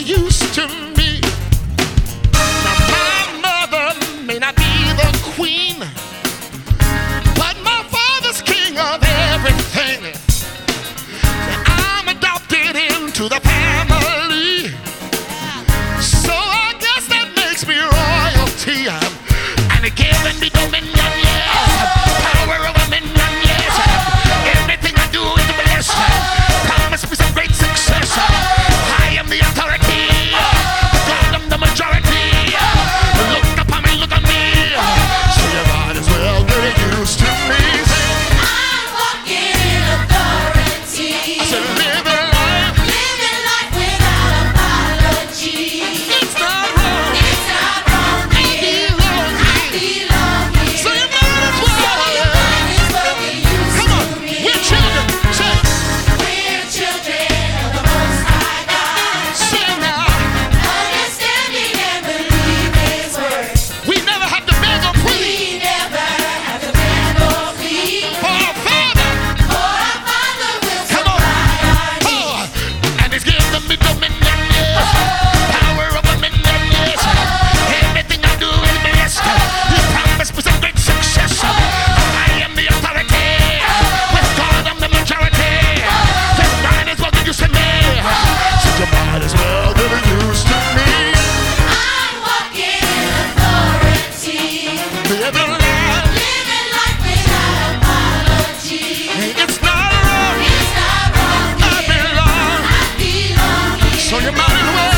used to me. Now my mother may not be the queen, but my father's king of everything. I'm adopted into the family, so I guess that makes me royalty. And it giving me dominion, yes, power over dominion, yes. Everything I do is blessed. Promise me some great success. I am the authority, God, I'm the majority. Look upon me, look on me. So you might as well get used to me. I'm walking in authority. I said living life Without apology. it's not wrong. It's not wrong, I dear. belong here. Belong here. So you might as well. Come on, we're children. Say, We're children of the Most High God, say now. understanding and believe His word. We never have to beg or plead We never have to beg or plead, for our Father. for our Father will Come on. supply our needs. Oh, and He's giving me dominion, yes. Power of dominion, yes. Everything I do is blessed. He promised me some great success. I am the authority. With God, I'm the majority. Then might as well get used to me. So you might as well get used to me. I'm walking in authority, Living life, living life without apology. it's not wrong. It's not wrong, I dear. belong. I belong here. So you might as well.